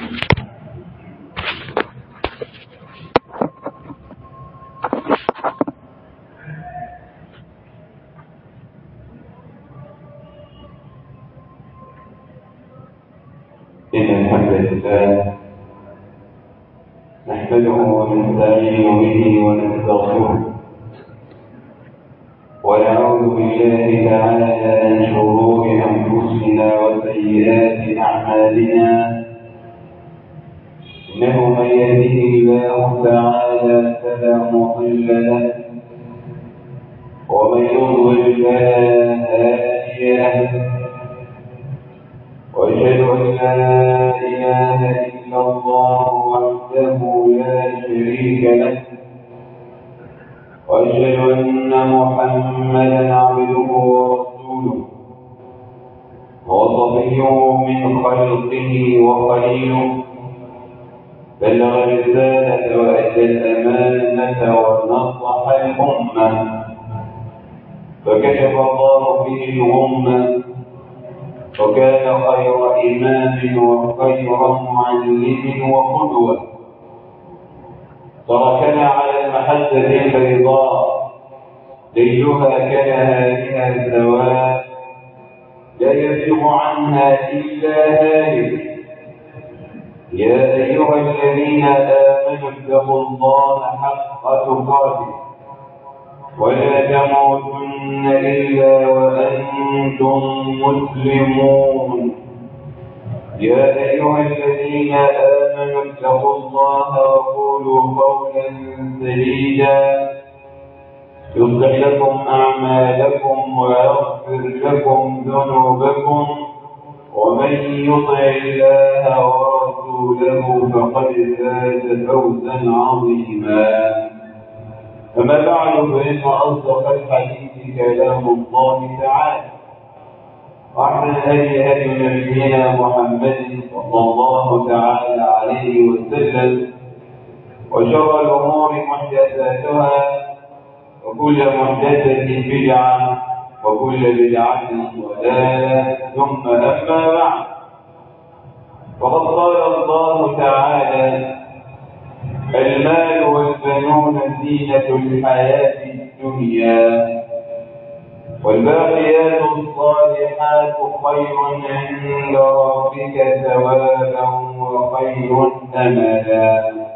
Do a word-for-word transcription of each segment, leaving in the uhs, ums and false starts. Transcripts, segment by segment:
إن الحمد لله نحمده ونستعين به ونستغفره ونعوذ بالله تعالى من شرور أنفسنا وسيئات أعمالنا. إنه من يهده الله تعالى فلا مضل له ومن يضلل فلا هادي له. وأشهد أن لا إله إلا الله وحده لا شريك له، وأشهد أن محمدا عبده ورسوله وصفيه من خلقه وخليله. بلغ الرسالة وأدى الأمانة ونصح الأمة، فكشف الله به الغمة، وكان خير إمام وخير معلم وقدوة. تركنا على المحجة البيضاء ليلها كنهارها سواء، لا يزيغ عنها إلا هالك. يا أيها الذين آمنوا اتقوا الله حق تقاته ولا تموتن إلا وأنتم مسلمون. يا أيها الذين آمنوا اتقوا الله وقولوا قولا سديدا يصلح لكم أعمالكم ويغفر لكم ذنوبكم، ومن يطع الله ورسوله فقد فاز فوزا عظيما. أما بعد، فإن أصدق الحديث كلام الله تعالى، وأحسن الهدي هدي نبينا محمد صلى الله تعالى عليه وسلم، وشر الأمور محدثاتها، وكل محدثة بدعة، وكل بدعة ضلالة، ثم أما بعد، وقد قال الله تعالى: المال والبنون زينة الحياة الدنيا، والباقيات الصالحات خير عند ربك ثوابا وخير أملا.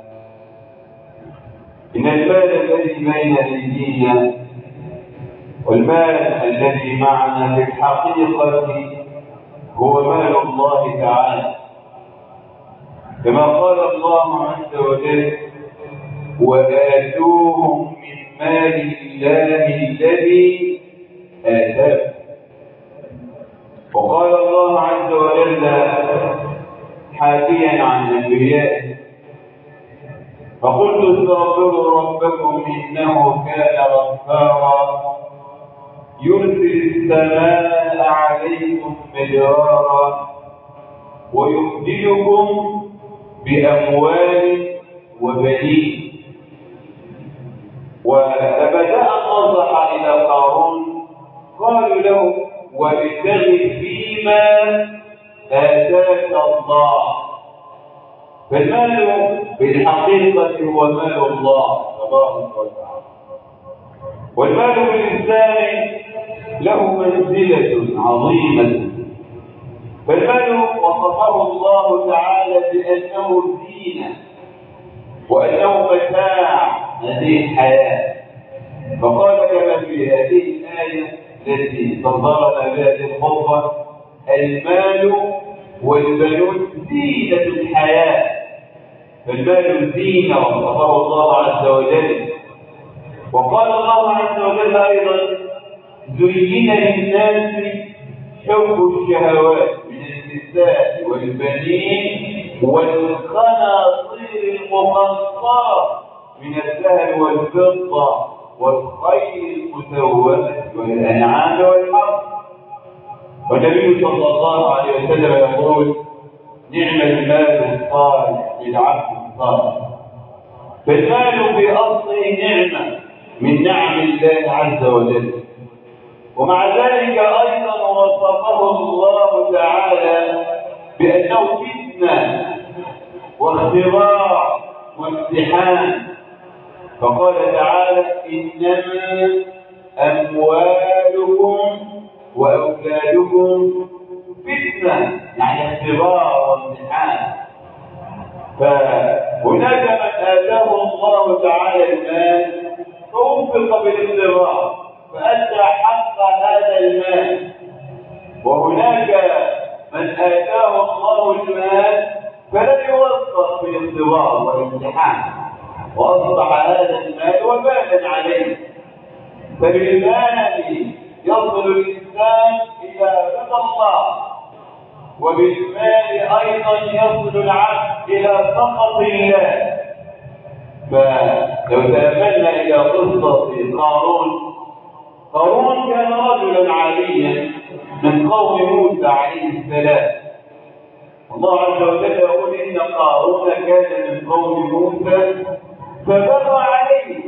إن المال الذي بين أيدينا والمال الذي معنا في الحقيقة هو مال الله تعالى، كما قال الله عز وجل: وآتوهم من مال الله الذي آتاكم. وقال الله عز وجل حاكيا عن الأنبياء: فقلت استغفروا ربكم إنه كان غفارا يرسل السماء عليكم مدرارا ويمددكم بأموال وبنين. وبدأ النصح إلى قارون، قالوا له: وابتغ فيما آتاك الله. فالمال بالحقيقة هو مال الله تبارك وتعالى، والمال بالإنسان له منزلة عظيمة. فالمال وصفه الله تعالى بأنه زينة وأنه متاع هذه الحياة، فقال كما في هذه الآية التي صدرنا بها الخطبة: المال والبنون زينة الحياة. فالمال زينة وصفه الله عز وجل. وقال الله عز وجل أيضا: زين للناس حب الشهوات من النساء والبنين والقناطير المقنطرة من الذهب والفضة والخيل المسومة والأنعام والحرث. والنبي صلى الله عليه وسلم يقول: نعم المال الصالح للعبد الصالح. فالمال في أصله نعمة من نعم الله عز وجل. ومع ذلك أيضا وصفه الله تعالى بأنه فتنة واختبار وامتحان. فقال تعالى: إنما أموالكم وأولادكم فتنة، يعني اختبار وامتحان. فهناك من آتاه الله تعالى المال فوفق بالاختبار فأدى حق هذا المال، وهناك من آتاه الله المال فلم يوفق بالاختبار والامتحان وأصبح هذا المال وبالا عليه. فبالمال يصل الإنسان إلى رضا الله، وبالمال أيضا يصل العبد إلى سخط الله. فلو تأملنا إلى قصة قارون، قارون كان رجلا عاديا من قوم موسى عليه السلام. الله عز وجل يقول: إن قارون كان من قوم موسى فبغى عليه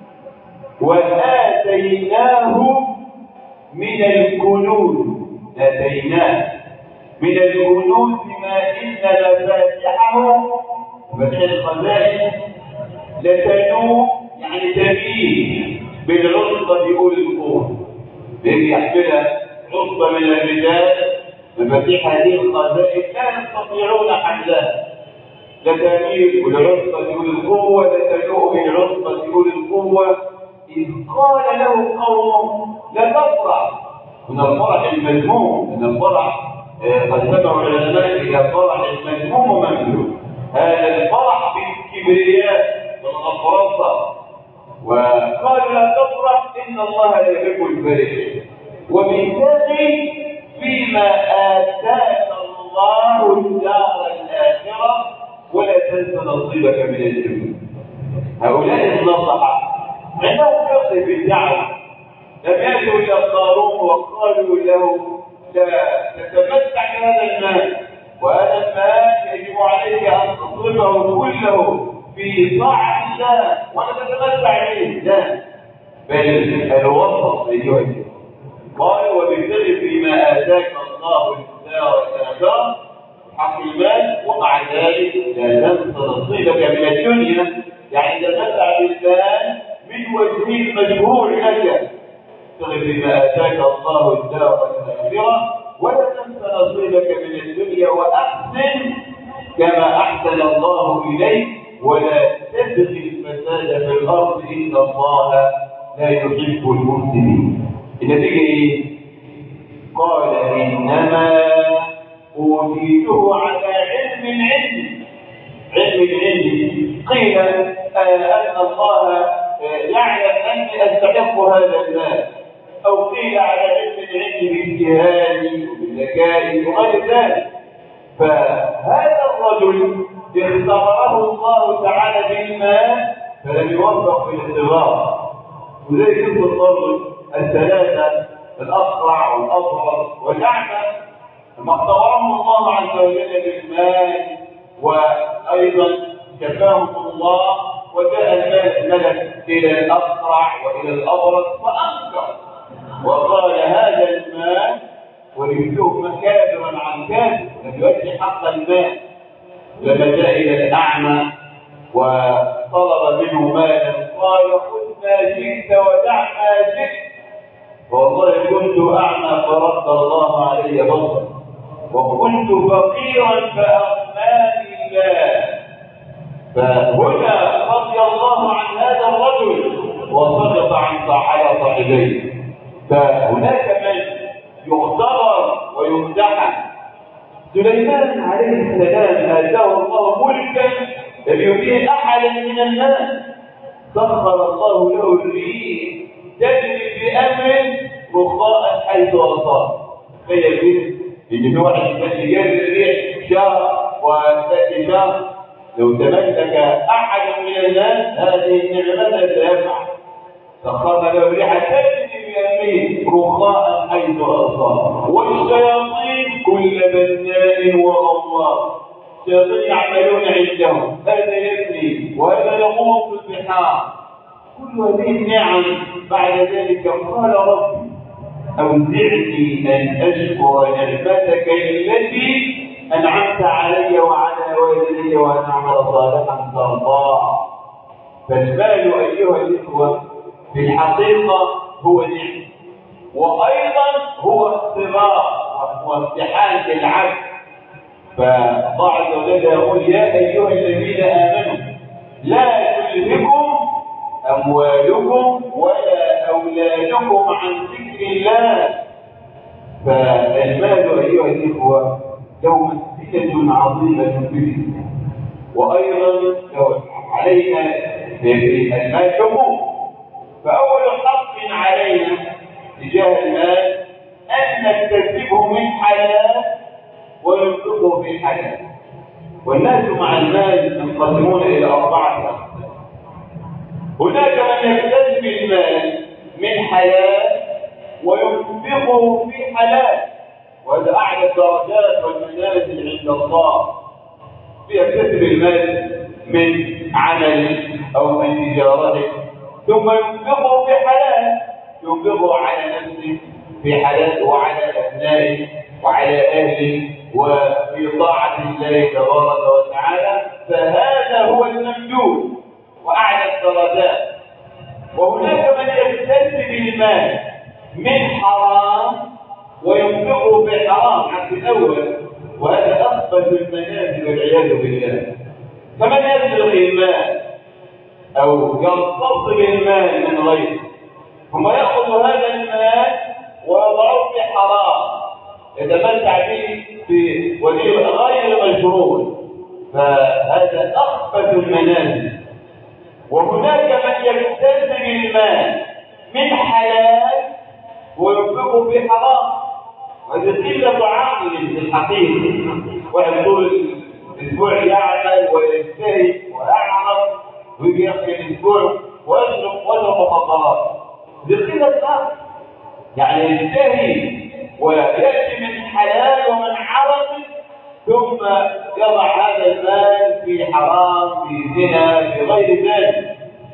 وآتيناه من الكنوز آتيناه من الكنوز ما إن مفاتحه مفاتيح الخزائن لتنوء، يعني تميل بالعصبة أولي القوة. بيجي يحملها عصبة من الرجال مفاتيح هذه الخزائن لا يستطيعون حملها، لتميل بالعصبة أولي القوة لتنوء بالعصبة أولي القوة. إذ قال له قومه: لا تفرح. من الفرح المذموم، من الفرح قد سمعوا العلماء إلى فرح المذموم وممدوح. هذا الفرح بالكبرياء والغفرصة. وقالوا: لا تفرح إن الله لا يحب الفرح، وبالتالي فيما آتاك الله الدار الآخرة ولا تنس نصيبك من الدنيا. هؤلاء النصحة عندهم فقه في الدعوة، لم يأتوا إلى قارون وقالوا له: لا تتمتع بهذا المال، وهذا المال يجب عليك أن تصرفه كله في طاعة الله ولا تتمتع به. لا، بل الوسط لجهده. قال: وبالتالي فيما آتاك الله الدار الآخرة حق المال، ومع ذلك لا تنس نصيبك من الدنيا، يعني تتمتع بالمال من وجهه المشهور لك. فيما آتاك الله الدار الآخرة ولا تنس نصيبك من الدنيا، وأحسن كما أحسن الله إليك، ولا تبغ الفساد في الأرض إن الله لا يحب المفسدين. النتيجة إيه؟ قال: إنما أوتيته على علم عندي. علم عندي قيل أن الله يعلم أني أستحق هذا المال، أو قيل على علم عندي باجتهادي وبذكائي وغير ذلك. فهذا الرجل اختبره الله تعالى بالمال فلم يوفق في الاختبار. وزي قصة الرجل الثلاثة الأقرع والأبرص والأعمى، لما اختبرهم الله عز وجل بالمال وأيضا كفاهم الله، وجاء الملك إلى الأقرع وإلى الأبرص فأنكر وقال: هذا المال وليمسوه كافرا عن كافر، لم يؤدي حق المال. لما جاء إلى الأعمى وطلب منه مالا قال: خذ ما شئت ودع ما شئت، والله كنت أعمى فرد الله علي بصري، وكنت فقيرا فأغناني الله. فهنا رضي الله عن هذا الرجل وصدق عن على صاحبيه. فهناك من يختبر ويمتحن. سليمان عليه السلام آتاه الله ملكا لم يؤتيه أحدا من الناس، سخر الله له الريح تجري بأمر رخاء حيث أصاب. تخيل إن في واحد كان يجري الريح شهر وثلاث شهر، لو تمسك أحد من الناس هذه النعمة لا يفعل. سخر له الريح تجري بأمره رخاء حيث أصاب، والشياطين كل بناء وغواص. الشياطين يعملون عندهم، هذا يبني وهذا يغوص في البحار. كل هذه النعم بعد ذلك قال: ربي أوزعني أن أشكر نعمتك التي أنعمت علي وعلى بوالديه وأن أعمل صالحا ترضاه. فالمال أيها الإخوة في الحقيقة هو نعمة، وأيضا هو اختبار وامتحان للعبد. فالله عز وجل يقول يا أيها الذين آمنوا لا تلهكم أموالكم ولا أولادكم عن ذكر الله. فالمال أيها الإخوة له منزلة عظيمة في الإسلام، وأيضا علينا المال حقوق. فأول حق علينا تجاه المال أن نكتسبه من حلال وينفقه في حلال. والناس مع المال ينقسمون إلى أربعة أقسام. هناك من يكتسب المال من حلال وينفقه في حلال، وهذا أعلى الدرجات والمنازل عند الله. يكتسب المال من عمل أو من تجارته ثم ينفقه في حلال، ينفقه على نفسه في حلال وعلى أبنائه وعلى أهله وفي طاعة الله تبارك وتعالى. فهذا هو الممدود وأعلى الدرجات. وهناك من يكتسب المال من حرام وينفقه في حرام عن الأول، وهذا أخبث المنازل والعياذ بالله. فمن يسرق المال أو يغتصب المال من غيره ثم يأخذ هذا المال ويضعه في حرام يتمتع به في وجه غير مشروع، فهذا أخبث المنازل. وهناك من يكتسب المال من حلال وينفقه في حرام، وهذه قلة عقل في الحقيقة. واحد طول الأسبوع يعمل ويجتهد ويعمل ويجي يقضي الأسبوع ويشرب ويشرب مخدرات، دي قلة عقل. يعني يجتهد ويأتي من حلال ومن عرق ثم يضع هذا المال في حرام في زنا في غير ذلك.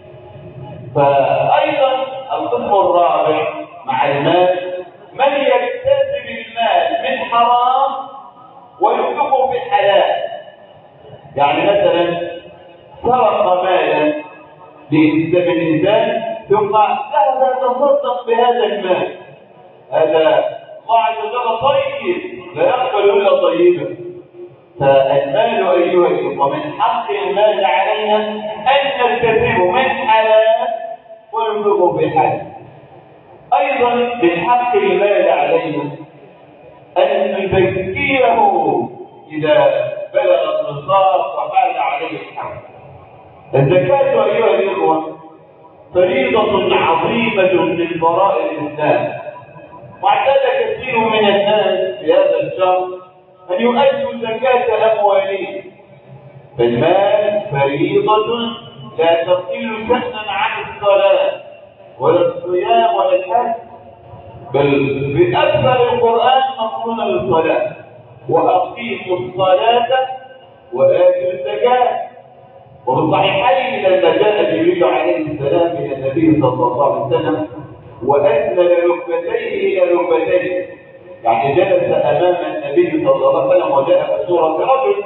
فأيضا القسم الرابع مع المال من يكتسب المال من حرام وينفقه في حلال. يعني مثلا سرق مالا لإنسان الإنسان ثم ذهب يتصدق بهذا المال، هذا الله عز وجل طيب لا يقبل إلا طيبا. فالمال أيها الأخوة من حق المال علينا أن نكتسبه من حلال وننفقه في حلال. أيضا من حق المال علينا أن نزكيه إذا بلغ النصاب وحال عليه الحول. الزكاة أيها الأخوة فريضة عظيمة من فرائض الإسلام، واعتاد كثير من الناس في هذا الشهر أن يؤدوا زكاة أموالهم. فالمال فريضة لا تقل شأنا عن الصلاة ولا الصيام ولا الحج، بل بأكثر القرآن مقرونة بالصلاة، وأقيموا الصلاة وآتوا الزكاة. وفي الصحيحين لما جاء جبريل عليه السلام إلى النبي صلى الله عليه وسلم وأسند ركبتيه إلى ركبتيه، يعني جلس أمام النبي صلى الله عليه وسلم وجاء بصورة رجل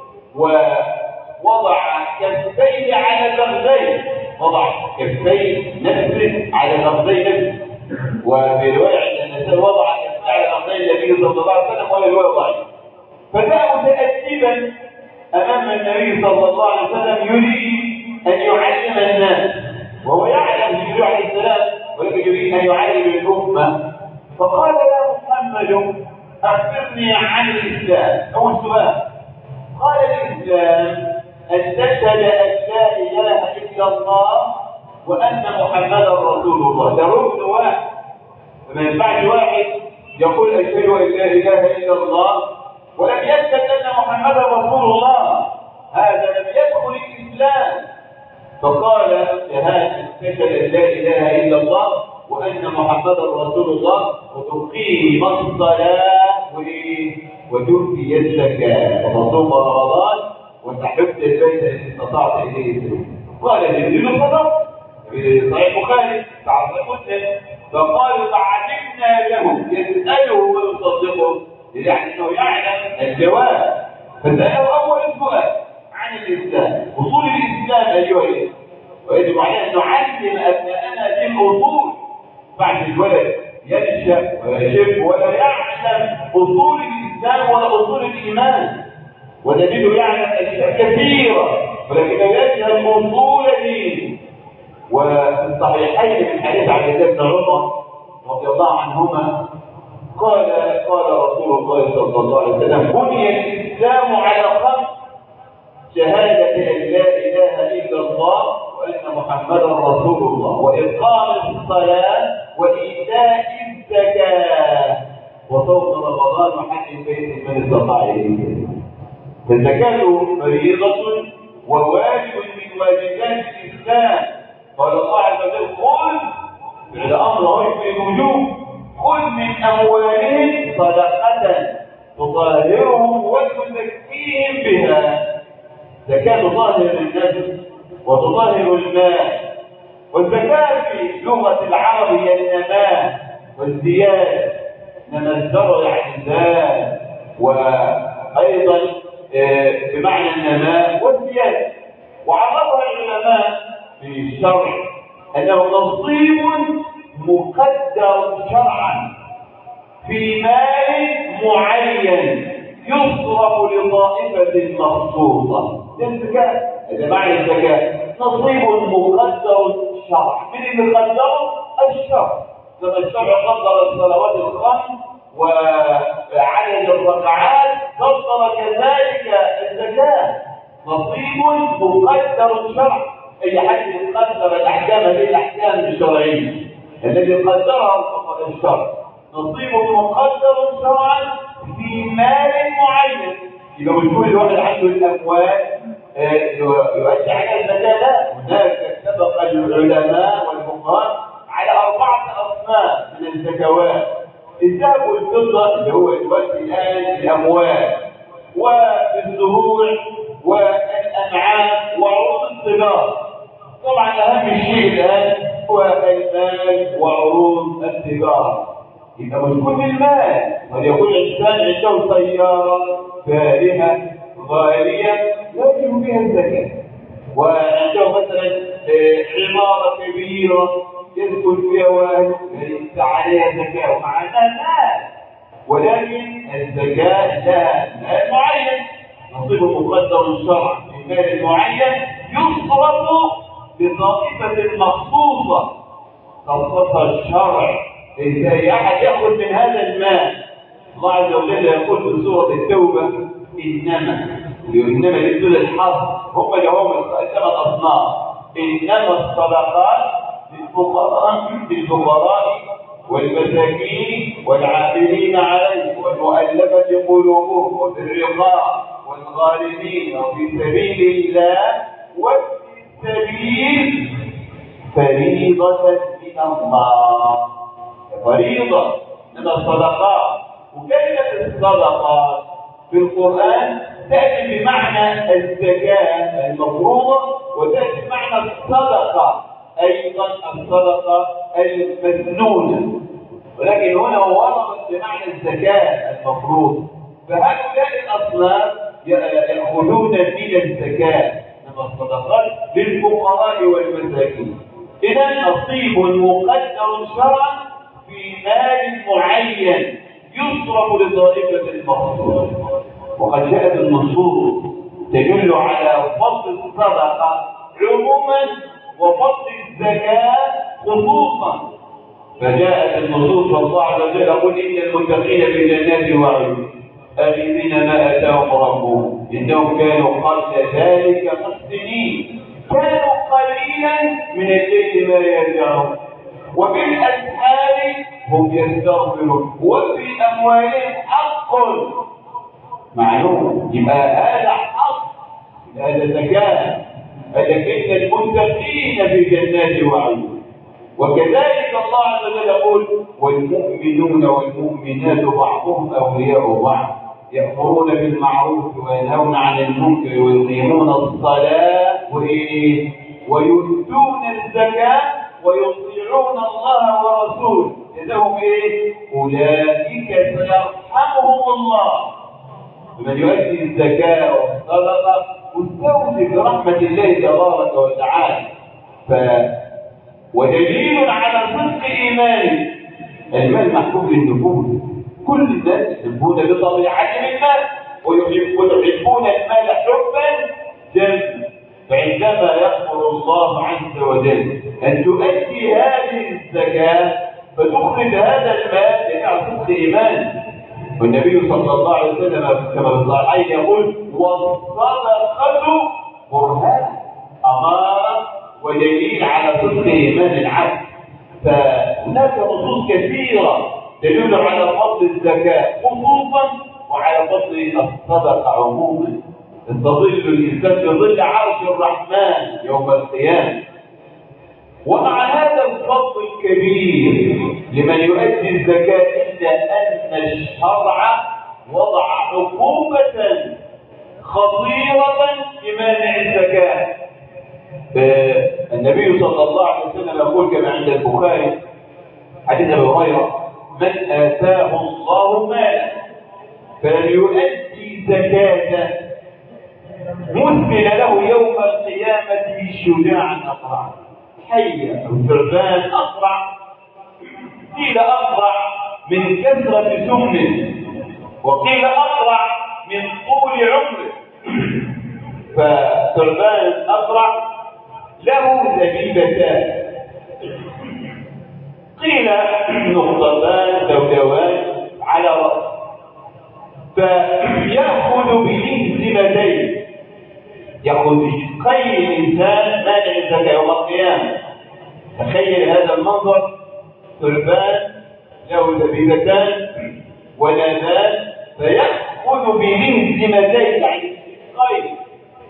ووضع كفيه على فخذيه، وضع كفيه نفسه على فخذي نفسه. وفي رواية عند النساء وضع كفيه على فخذي النبي صلى الله عليه وسلم، ولا رواية ضعيفة. فجاء متأدبا أمام النبي صلى الله عليه وسلم يريد أن يعلم الناس، وهو يعلم جبريل عليه السلام ولكن يريد أن يعلم الأمة. فقال يا محمد أخبرني عن الإسلام. أول سؤال قال الإسلام أن تشهد أن لا إله إلا الله وأن محمدا رسول الله. ده ركن واحد، فما ينفعش واحد يقول أشهد أن لا إله إلا الله ولم يشهد أن محمدا رسول الله، هذا لم يدخل الإسلام. فقال شهادة تشهد أن لا إله إلا الله وأن محمدا رسول الله وتقيم الصلاة وتؤتي الزكاة وتصوم رمضان وتحج البيت إن استطعت إليه سبيلا. قال جبريل صدق في صحيح البخاري بعض مسلم. فقالوا فعجبنا له يسأله ويصدقه، يعني انه يعلم الجواب. فسأله اول سؤال ويجب علينا ان نعلم ابنائنا هذه الاصول. بعد الولد ينشا ولا يشب ولا يعلم اصول الاسلام ولا اصول الايمان، ونجده يعلم اشياء كثيره ولكن يجهل اصول دينه. وفي الصحيحين من حديث عبد الله بن عمر رضي الله عنهما قال قال رسول الله صلى الله عليه وسلم: بني الاسلام على خمس: شهاده ان لا اله الا الله وان محمدا رسول الله، واقام الصلاه، وايتاء الزكاه، وصوم رمضان، وحج البيت من استطاع اليه. فالزكاه فريضه وواجب من واجبات الاسلام. قال الله عز وجل: خذ فعل امر يفيد الوجوب، خذ من اموالهم صدقه تطهرهم وتزكيهم بها. زكاه تطهر النفس وتطهر المال. والزكاه في لغه العرب هي النماء والزياده، انما الزرع يعني الزاد، وايضا بمعنى النماء والزياده. وعرفها العلماء في الشرع انه نصيب مقدر شرعا في مال معين يصرف لطائفه مخصوصه. ده الزكاه، هذا معنى الزكاه، نصيب مقدر شرعا. من اللي قدره؟ الشرع. لما الشرع قدر الصلوات الخمس وعدد الركعات قدر كذلك الزكاه، نصيب مقدر شرعا. اي حد يقدر الاحكام هذه الاحكام الشرعيه التي قدرها الشرع، نصيب مقدر شرعا في مال معين. يبقى مش كل واحد عنده الاموال يؤدي عليها الزكاه، لا، هناك سبق العلماء والفقهاء على اربعه اصناف من الزكوات: الذهب والفضه اللي هو دلوقتي الان الاموال، والزروع والانعام وعروض التجاره. طبعا اهم شيء الان هو المال وعروض التجاره. يبقى مش كل المال، قد يكون الانسان عنده سياره فارهه غاليه يجب فيها الزكاه، وعنده مثلا عماره كبيره يسكن فيها واحد ليس عليها زكاه ومع انها مال، ولكن الزكاه لها مال معين نصيب مقدر شرعا في مال معين يصرف بطائفه مخصوصه خصصها الشرع. ليس اي احد ياخذ من هذا المال. الله عز وجل يقول في سوره التوبه: انما انما لدول الحظ هم اللي هم ثلاث اصناف: انما الصدقات للفقراء للفقراء والمساكين والعاملين عليه والمؤلفه قلوبهم وفي الرقاب والغارمين وفي سبيل الله وفي السبيل فريضه من الله. فريضه من الصدقات. وكلمه الصدقات في القران تاتي بمعنى الزكاه المفروضه، وتاتي بمعنى الصدقه ايضا الصدقه المسنونه، ولكن هنا وردت بمعنى الزكاه المفروض. فهؤلاء الاصناف ياخذون من الزكاه من الصدقات للفقراء والمساكين. اذا نصيب مقدر شرعا في مال معين يصرف لطائفه مخصوصه. وقد جاءت النصوص تدل على فضل الصدقه عموما وفضل الزكاه خصوصا. فجاءت النصوص والله عز وجل يقول: ان المتقين في جنات وعيون آخذين ما اتاهم ربهم انهم كانوا قبل ذلك محسنين كانوا قليلا من الليل ما يهجعون وبالاسحار هم يستغفرون وفي اموالهم حق معلوم. يبقى هذا حق، هذا زكاه. لكن المتقين في جنات وعيون. وكذلك الله عز وجل يقول: والمؤمنون والمؤمنات بعضهم اولياء بعض يأمرون بالمعروف وينهون عن المنكر ويقيمون الصلاة ويؤتون الزكاة ويطيعون الله ورسوله. إذا إيه؟ أولئك سيرحمهم الله. ومن يؤدي الزكاة والصدقة مستوجب برحمة الله تبارك وتعالى. ف ودليل على صدق إيمانه المال محبوب للنفوس، كل الناس يحبون بطبيعتهم المال ويحبون المال حبا جما. فعندما يأمر الله عز وجل أن تؤدي هذه الزكاة فتخرج هذا المال إلى صدق إيمان. والنبي صلى الله عليه وسلم كما في الصحيحين يقول: والصدقة برهان، أمارة ودليل على صدق إيمان العبد. فهناك نصوص كثيرة تدل على فضل الزكاة خصوصا وعلى فضل الصدقة عموما. تظل الإنسان بظل عرش الرحمن يوم القيامة. ومع هذا الفضل الكبير لمن يؤدي الزكاة إلا أن الشرع وضع عقوبة خطيرة لمانع الزكاة. النبي صلى الله عليه وسلم يقول كما عند البخاري حديث أبي هريرة: من آتاه الله مالا فلم يؤدي زكاة مثل له يوم القيامة شجاعا أقرع، حية أو ثعبان أقرع، قيل أقرع من كثرة سمه وقيل أقرع من طول عمره. فثعبان أقرع له زبيبتان، قيل نقطتان سوداوان على رأسه، فيأخذ بلهزمتين، يأخذ بشقي الإنسان مانع الزكاة يوم القيامة. تخيل هذا المنظر: ثعبان له زبيبتان ولذان، فيأخذ بلهزمتين يعني شقي.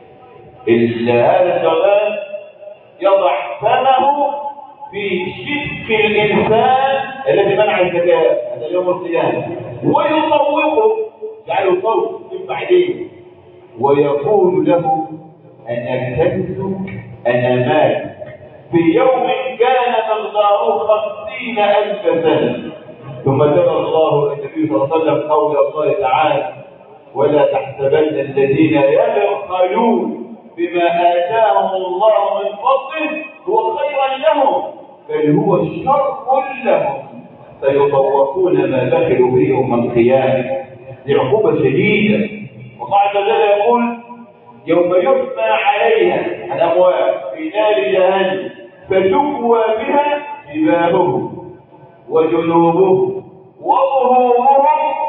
هذا الثعبان يضع فمه في شق الإنسان الذي منع الزكاة هذا يوم القيامة ويطوقه، يجعله طوق بعدين، ويقول له: أنا كنزك أنا مالك، في يوم كان مقداره خمسين ألف سنة. ثم تلا الله النبي صلى الله عليه وسلم قول الله تعالى: ولا تحسبن الذين يبخلون بما آتاهم الله من فضله هو خيرا لهم بل هو شر لهم سيطوقون ما بخلوا به يوم القيامة. دي عقوبة شديدة. والله عز وجل يقول: يوم يحمى عليها الأموال في نار جهنم فتكوى بها جباههم وجنوبهم وظهورهم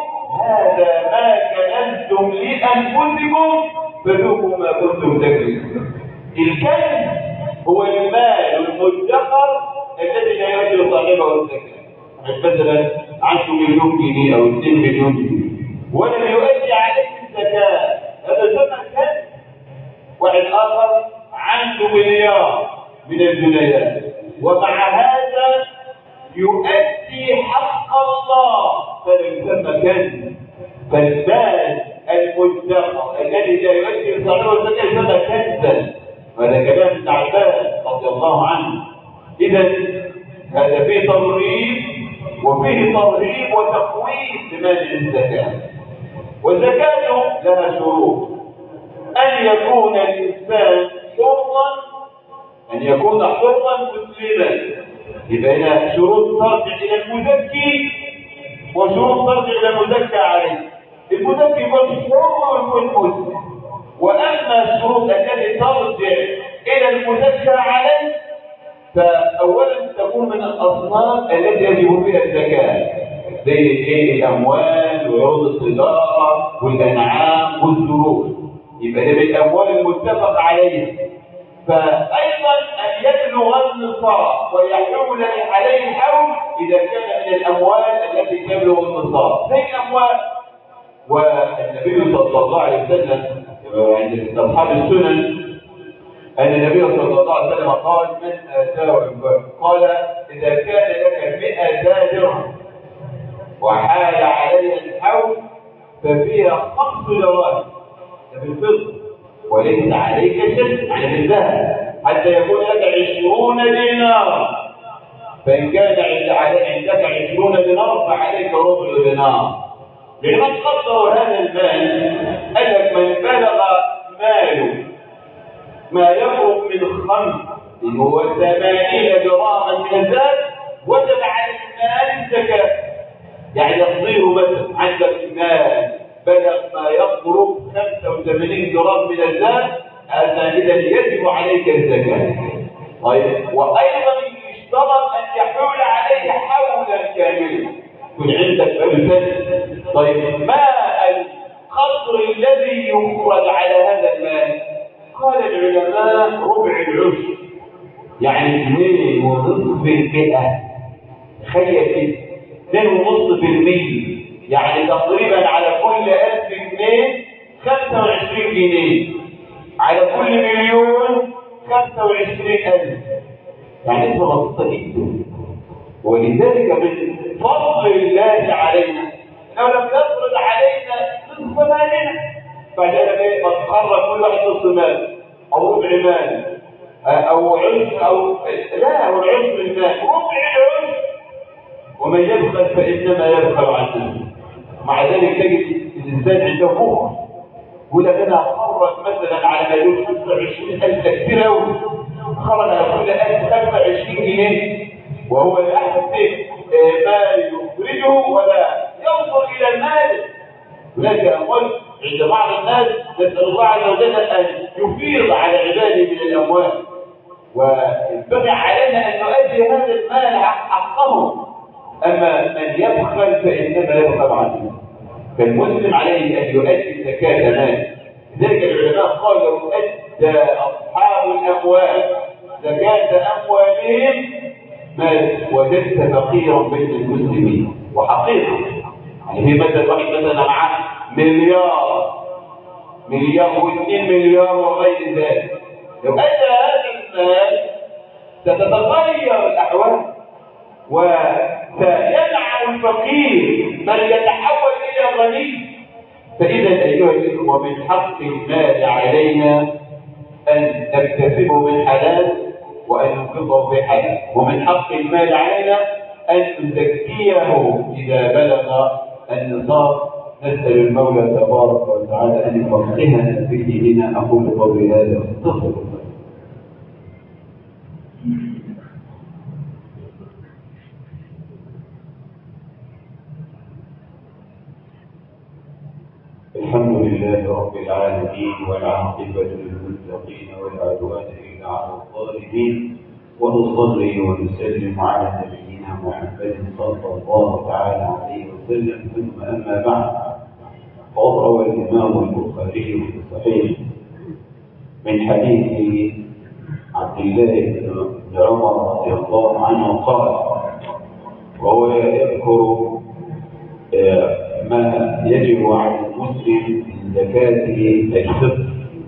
هذا ما كنزتم لأنفسكم فذوقوا ما كنتم تكنزون. الكنز هو المال المدخر الذي لا يؤدي صاحبه الزكاة. مثلا عنده مليون جنيه أو اثنين مليون جنيه ولم يؤدي عليه الزكاة، هذا ثمن كنز. واحد آخر عنده مليار من الجنيهات ومع هذا يؤدي حق الله فيسمى كنز. فالمال المدخر الذي لا يؤدي صاحبه الزكاة يسمى كنزا. وهذا كلام ابن عباس رضي الله عنه. إذا هذا فيه ترغيب وفيه ترهيب وتخويف لمانع الزكاة. والزكاة لها شروط: أن يكون الإنسان حرا، أن يكون حرا مسلما. يبقى هنا شروط ترجع إلى المزكي وشروط ترجع إلى المزكى عليه. المزكي يكون حر ويكون مسلم. وأما الشروط التي ترجع إلى المزكى عليه فأولا تكون من الأصناف التي يجب فيها الزكاة زي ايه؟ الأموال وعروض التجارة والأنعام والزروع. يبقى ده بالأموال المتفق عليها. فأيضا أن يبلغ النصاب ويحول عليه الحول إذا كان من الأموال التي تبلغ النصاب زي الأموال. والنبي صلى الله عليه وسلم عند أصحاب السنن أن النبي صلى الله عليه وسلم قال: من آتاه قال إذا كان لك مئة درهم وحال عليها الحول ففيها خمس دراهم بالفضة وليس عليك شيء يعني بالذهب حتى يكون لك عشرون دينار. فإن كان عندك عشرون دينار فعليك ربع دينار. لمن قدروا هذا المال قال لك: من بلغ ماله ما يقرب من خمس اللي هو ثمانين جراما من الذهب وجب على المال الزكاة. يعني يصير مثلا عندك مال بلغ ما يقرب خمسة وثمانين جرام من الذهب، هذا إذا يجب عليك الزكاة. طيب، وأيضا يشترط أن يحول عليه حولا كاملا، يكون عندك ألفين. طيب، ما القدر الذي يخرج على هذا المال؟ قال العلماء ربع العشر، يعني اثنين ونصف المئة. تخيل كده، اثنين ونصف المية، يعني تقريبا على كل ألف جنيه خمسة وعشرين جنيه، على كل مليون خمسة وعشرين ألف. يعني اسمه بسيطة جدا. ولذلك من فضل الله علينا لو لم يفرض علينا نصف مالنا، فعندنا ايه؟ تتخرج كل واحد نصف مال او ربع مال او عشر او لا او العشر المال، ربع العشر. ومن يبخل فانما يبخل عن نفسه. مع ذلك تجد الانسان عنده بخل، يقول لك انا اتخرج مثلا على مليون خمسة وعشرين ألف، كثير قوي، خرج على كل ألف خمسة وعشرين جنيه، وهو الاحسن ما يخرجه ولا ينظر الى المال. هناك اموال عند بعض الناس نسال الله عز وجل ان يفيض على عباده من الاموال، وينبغي علينا ان نؤدي هذا المال حقه. اما من يبخل فانما يبخل عنه. فالمسلم عليه ان يؤدي زكاه ماله. لذلك العلماء قالوا لو ادى اصحاب الاموال زكاه اموالهم ما وجدت فقيرا بين المسلمين. وحقيقه يعني في مثل واحد مثلا معاه مليار مليار واثنين مليار وغير ذلك، لو ادى هذا المال ستتغير الاحوال وسينعم الفقير بل يتحول الى غني. فاذا ايها الاخوه ومن حق المال علينا ان نكتسبه من حلال وان ننفقه في حلال، ومن حق المال علينا ان نزكيه اذا بلغ النصاب. نسال المولى تبارك وتعالى ان يفقهنا في ديننا. اقول قولي هذا واستغفر الله. الحمد لله رب العالمين، والعاقبة للمتقين ولا عدوان إلا على الظالمين، ونصلي ونسلم على نبينا محمد صلى الله تعالى عليه وسلم. ثم أما بعد، فقد روى الإمام البخاري في صحيح من حديث عبد الله بن عمر رضي الله عنه قال، وهو يذكر ما يجب على المسلم من زكاة الفطر،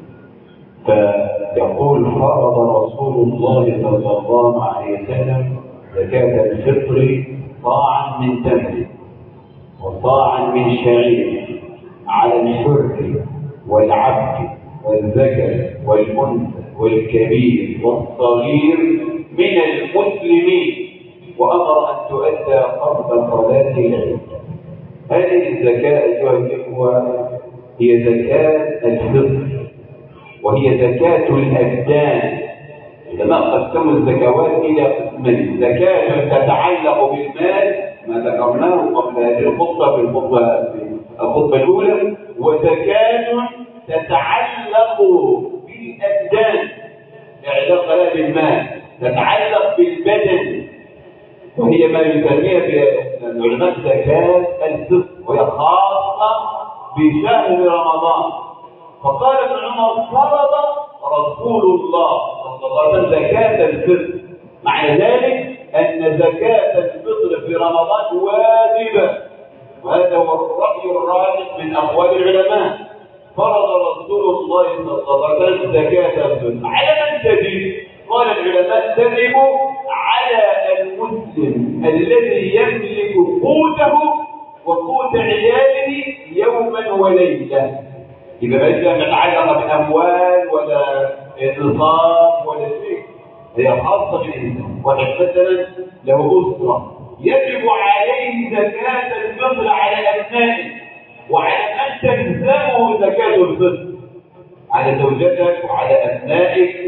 فيقول فرض رسول الله صلى الله عليه وسلم زكاة الفطر صاعا من تمر وصاعا من شعير على الحر والعبد والذكر والأنثى والكبير والصغير من المسلمين، وأمر أن تؤدى قبل صلاة العيد. هذه الزكاة أيها الإخوة هي زكاة الفطر، وهي زكاة الأبدان. العلماء قسموا الزكوات إلى قسمين: زكاة تتعلق بالمال ما ذكرناه قبل هذه الخطبة في الخطبة الخطبة الأولى، وزكاة تتعلق بالأبدان علاقة لها بالمال، تتعلق بالبدن، وهي ما يسميها في العلماء زكاة الفطر، وهي خاصة بشهر رمضان. فقال ابن عمر فرض رسول الله صلى الله عليه وسلم زكاة الفطر، معنى ذلك أن زكاة الفطر في رمضان واجبة، وهذا هو الرأي الراجح من أقوال العلماء. فرض رسول الله صلى الله عليه وسلم زكاة الفطر على من تجب؟ قال العلماء تجب على المسلم الذي يملك قوته وقوت عياله يوما وليلة. إذا بدأ متعلقة بأموال ولا نصاب ولا شيء، هي خاصة بالإنسان. واحد مثلا له أسرة يجب عليه زكاة الفطر على أبنائه، وعلى أن تلزمه زكاة الفطر على زوجتك وعلى أبنائك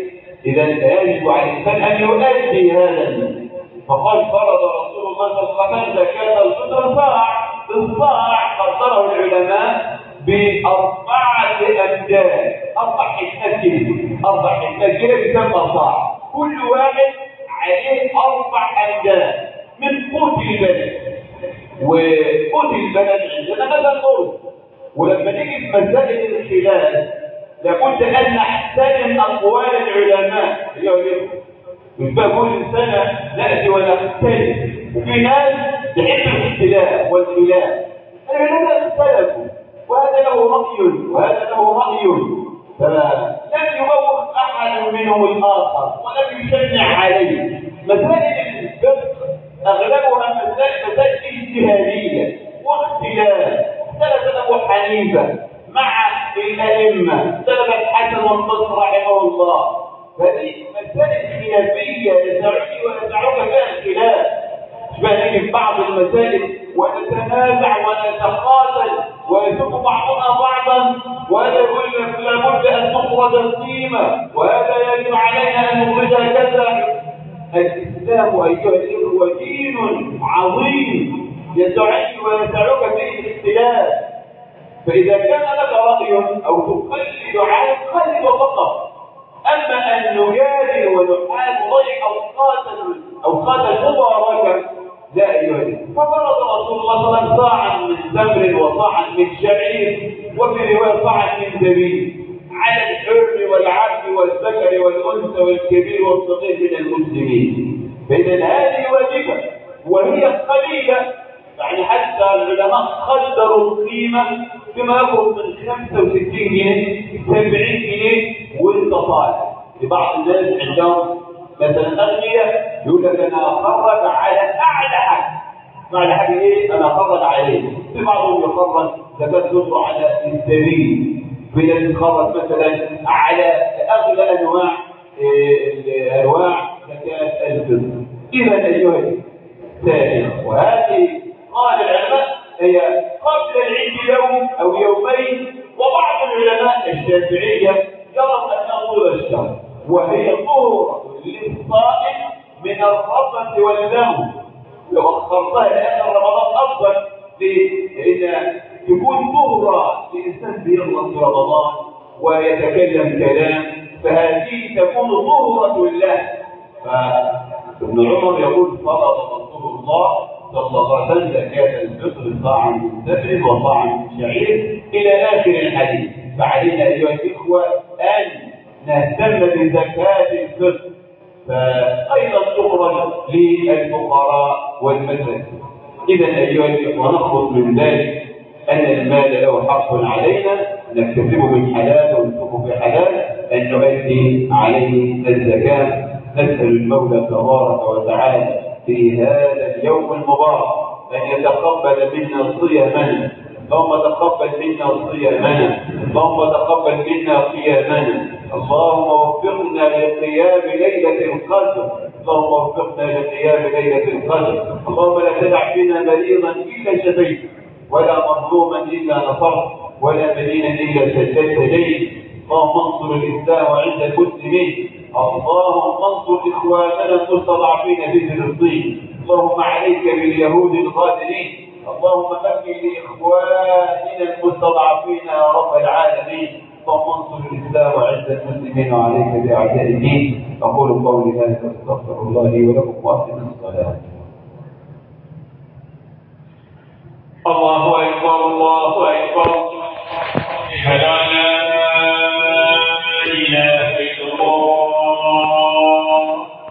إذا يجب على الإنسان أن يؤدي هذا. فقد فرض رسول الله صلى الله عليه وسلم زكاة الفطر صاع، الصاع قدره العلماء بأربعة أمداد، أربع حكمات كده، أربع حكمات كده بيسمى صاع، كل واحد عليه أربع أمداد من قوت البلد. وقوت البلد عندنا مثلا قرب، ولما نيجي في مسائل الخلاف لابد أن نحترم أقوال العلماء. مش بقى كل سنة نأتي ونختلف، وفي ناس تحب الاختلاف والخلاف، العلماء اختلفوا وهذا له رأي وهذا له رأي، فلم يوافق أحد منهم الآخر ولم يشنع عليه. مسائل الفقه أغلبها مسائل مسائل اجتهادية واختلاف. اختلف أبو حنيفة مع الأئمة، اختلف الحسن والبصري رحمه الله، فهذه مسائل خلافية يسعني ويسعك فيها الخلاف. شبه نيجي في بعض المسائل ونتنازع ونتقاتل ويسب بعضنا بعضا، وهذا يقول لك لابد ان تخرج القيمه وهذا يجب علينا ان نخرجها كذا. الاسلام ايها الاخوه دين عظيم يسعني ويسعك فيه الاختلاف، فاذا كان لك راي او تقلد عنه قلد فقط. اما ان نجادل ونحارب ونضيع اوقات اوقات المباركه لا أيها. ففرض رسول الله صلى الله عليه وسلم صاعا من تمر وصاعا من شعير وفي روايه صاعا من زبيب على الحر والعبد والذكر والانثى والكبير والصغير من المسلمين. فاذا هذه واجبه وهي قليله، يعني حتى العلماء قدروا القيمه بما يقرب من خمسة وستين جنيه سبعين جنيه وانت طالع. لبعض الناس عندهم مثلا اغنياء يقول لك انا اخرج على اعلى حاجه، اعلى حاجه ايه؟ انا اخرج عليه. في بعضهم يخرج زكاه الفطر على السبيل، في ناس يخرج مثلا على اغلى انواع انواع زكاه الفطر. اذا ايها الثانيه، وهذه قال العلماء هي قبل العيد يوم او يومين، وبعض العلماء الشافعيه يرى انها طول الشهر، وهي طهرة للصائم من الرفث واللغو. لو اخرتها لان رمضان افضل لان تكون طهرة لانسان بيغلط في رمضان ويتكلم كلام، فهذه تكون طهرة له. فابن عمر يقول فرض رسول الله صلى الله عليه وسلم زكاة الفطر صاعا من تمر وصاعا من شعير الى اخر الحديث. فعلينا ايها الاخوه ان نهتم بزكاة الفطر، فأيضا تخرج للفقراء والمساكين. إذا أيها الإخوة نخلص من ذلك أن المال له حق علينا نكتسبه من حلال وننفقه في حلال، أن نؤدي عليه الزكاة. نسأل المولى تبارك وتعالى في هذا اليوم المبارك أن يتقبل منا صيامنا. اللهم تقبل منا صيامنا، اللهم تقبل منا قيامنا، اللهم وفقنا لقيام ليلة القدر، اللهم وفقنا لقيام ليلة القدر. اللهم لا تدع فينا مريضا إلا شفيته، ولا مظلوما إلا نصرت، ولا مدينا إلا سددت إليه. اللهم انصر الإسلام وعند المسلمين، اللهم انصر إخواننا المستضعفين في فلسطين، اللهم عليك باليهود الغادرين، اللهم مكن لإخواننا المستضعفين يا رب العالمين. اللهم انصر الإسلام وعز المسلمين وعليك بأعداء الدين. أقول قولي هذا واستغفر الله لي ولكم وأقم الصلاة. الله أكبر الله أكبر.